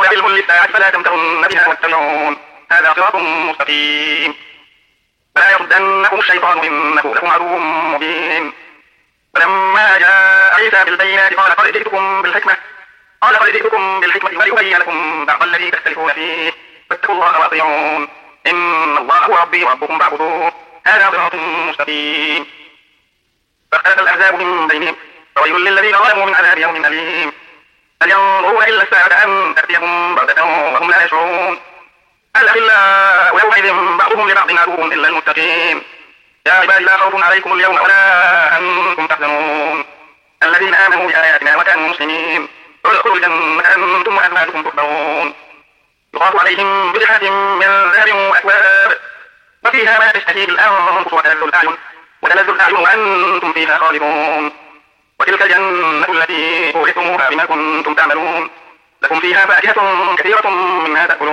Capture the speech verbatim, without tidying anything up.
ويوم علم للساعة فلا تمترن بها واتبعون هذا صراط مستقيم. فلا يصدنكم الشيطان إنه لكم عدو مبين. فلما جاء عيسى بالبينات قال قد جئتكم بالحكمة قال قد جئتكم بالحكمة وليبين لكم بعض الذي تختلفون فيه فاتقوا الله وأطيعون إن الله هو ربي وربكم فاعبدوه هذا صراط مستقيم. فاختلف الأحزاب من بينهم فويل للذين ظلموا من عذاب يوم أليم. هل ينظرون إلا الساعة أن تأتيهم بغتة وهم لا يشعرون. الأخلاء يومئذ بعضهم لبعض عدو إلا المتقين. يا عبادي لا خوف عليكم اليوم ولا أنتم تحزنون الذين آمنوا بآياتنا وكانوا مسلمين ادخلوا الجنة أنتم وأزواجكم تحبرون يطاف عليهم بلحاف من ذهب وأكواب وفيها ما تشتهيه الأنفس وتلذ الأعين وتلذ الأعين وأنتم فيها خالدون. وتلك الجنة التي أورثتموها بما كنتم تعملون لكم فيها فاكهة كثيرة منها تأكلون